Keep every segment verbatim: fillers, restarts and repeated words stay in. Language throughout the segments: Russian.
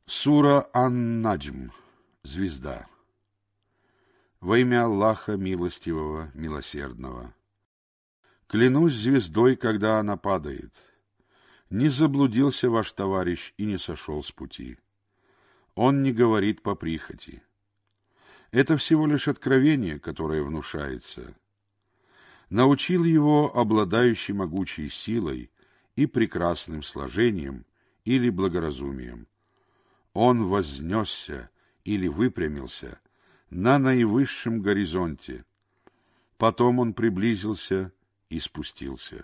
Сура Ан-Наджм. Звезда. Во имя Аллаха Милостивого, Милосердного. Клянусь звездой, когда она падает. Не заблудился ваш товарищ и не сошел с пути. Он не говорит по прихоти. Это всего лишь откровение, которое внушается. Научил его обладающий могучей силой и прекрасным сложением или благоразумием. Он вознесся или выпрямился на наивысшем горизонте. Потом он приблизился и спустился.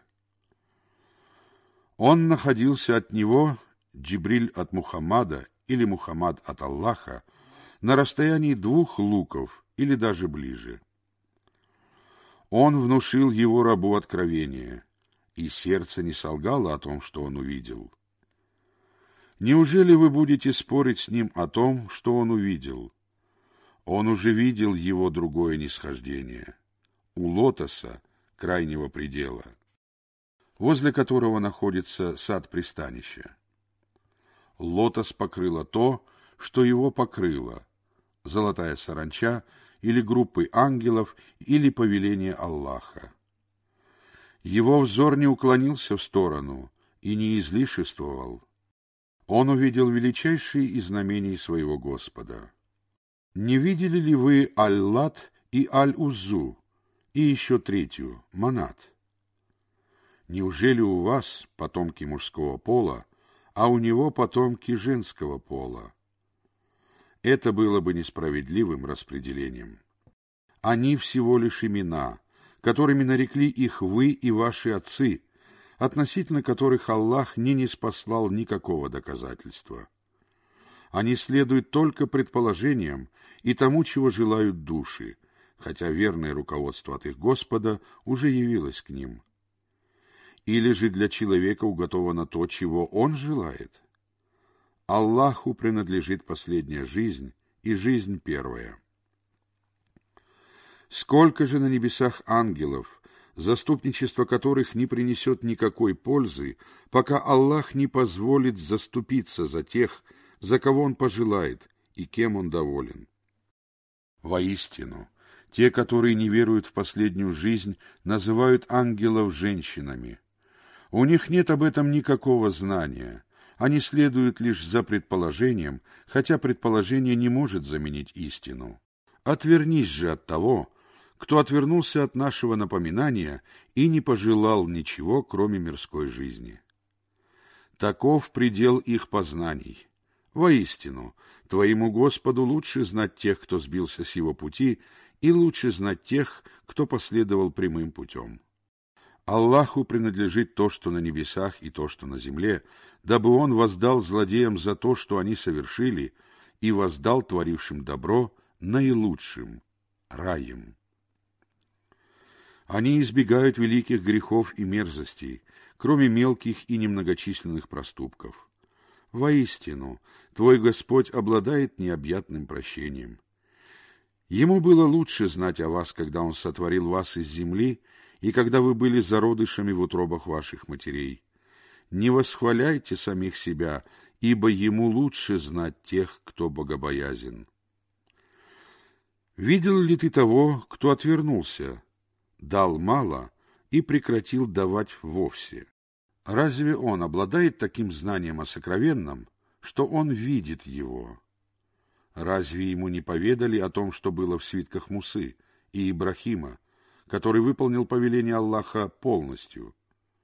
Он находился от него, Джибриль от Мухаммада или Мухаммад от Аллаха, на расстоянии двух луков или даже ближе. Он внушил его рабу откровение, и сердце не солгало о том, что он увидел. Неужели вы будете спорить с ним о том, что он увидел? Он уже видел его другое нисхождение, у лотоса, крайнего предела, возле которого находится сад пристанища. Лотос покрыло то, что его покрыло, золотая саранча или группы ангелов, или повеление Аллаха. Его взор не уклонился в сторону и не излишествовал. Он увидел величайшие из знамений своего Господа. Не видели ли вы Аль-Лат и Аль-Уззу, и еще третью, Манат? Неужели у вас потомки мужского пола, а у него потомки женского пола? Это было бы несправедливым распределением. Они всего лишь имена, которыми нарекли их вы и ваши отцы, относительно которых Аллах не ниспослал никакого доказательства. Они следуют только предположениям и тому, чего желают души, хотя верное руководство от их Господа уже явилось к ним. Или же для человека уготовано то, чего он желает? Аллаху принадлежит последняя жизнь и жизнь первая. Сколько же на небесах ангелов, заступничество которых не принесет никакой пользы, пока Аллах не позволит заступиться за тех, за кого Он пожелает и кем Он доволен. Воистину, те, которые не веруют в последнюю жизнь, называют ангелов женщинами. У них нет об этом никакого знания, они следуют лишь за предположением, хотя предположение не может заменить истину. Отвернись же от того, кто отвернулся от нашего напоминания и не пожелал ничего, кроме мирской жизни. Таков предел их познаний. Воистину, твоему Господу лучше знать тех, кто сбился с его пути, и лучше знать тех, кто последовал прямым путем. Аллаху принадлежит то, что на небесах, и то, что на земле, дабы Он воздал злодеям за то, что они совершили, и воздал творившим добро наилучшим раем. Они избегают великих грехов и мерзостей, кроме мелких и немногочисленных проступков. Воистину, твой Господь обладает необъятным прощением. Ему было лучше знать о вас, когда Он сотворил вас из земли, и когда вы были зародышами в утробах ваших матерей. Не восхваляйте самих себя, ибо Ему лучше знать тех, кто богобоязен. Видел ли ты того, кто отвернулся, дал мало и прекратил давать вовсе? Разве он обладает таким знанием о сокровенном, что он видит его? Разве ему не поведали о том, что было в свитках Мусы и Ибрахима, который выполнил повеление Аллаха полностью?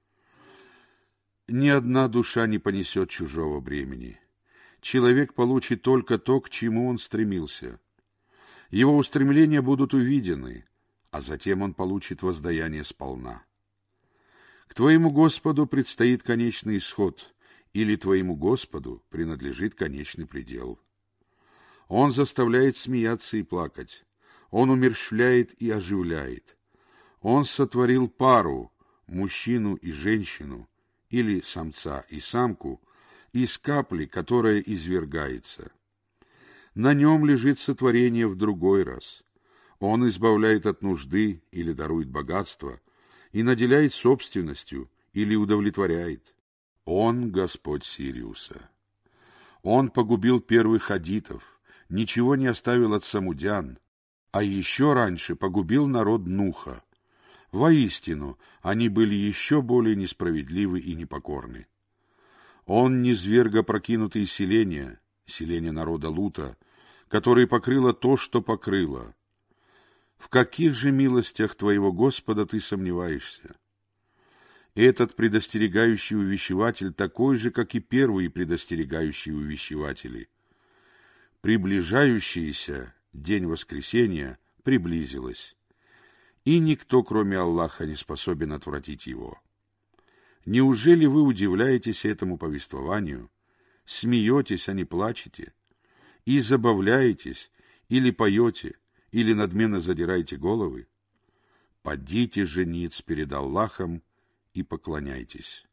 Ни одна душа не понесет чужого бремени. Человек получит только то, к чему он стремился. Его устремления будут увидены, а затем он получит воздаяние сполна. К твоему Господу предстоит конечный исход, или твоему Господу принадлежит конечный предел. Он заставляет смеяться и плакать, Он умерщвляет и оживляет. Он сотворил пару, мужчину и женщину, или самца и самку, из капли, которая извергается. На нем лежит сотворение в другой раз. Он избавляет от нужды или дарует богатство, и наделяет собственностью или удовлетворяет. Он Господь Сириуса. Он погубил первых хадитов, ничего не оставил от самудян, а еще раньше погубил народ Нуха. Воистину, они были еще более несправедливы и непокорны. Он низверг опрокинутые селения, селения народа Лута, которые покрыло то, что покрыло. В каких же милостях твоего Господа ты сомневаешься? Этот предостерегающий увещеватель такой же, как и первые предостерегающие увещеватели. Приближающийся день воскресения приблизилось, и никто, кроме Аллаха, не способен отвратить его. Неужели вы удивляетесь этому повествованию, смеетесь, а не плачете, и забавляетесь, или поете, или надменно задираете головы? Падите же ниц перед Аллахом и поклоняйтесь.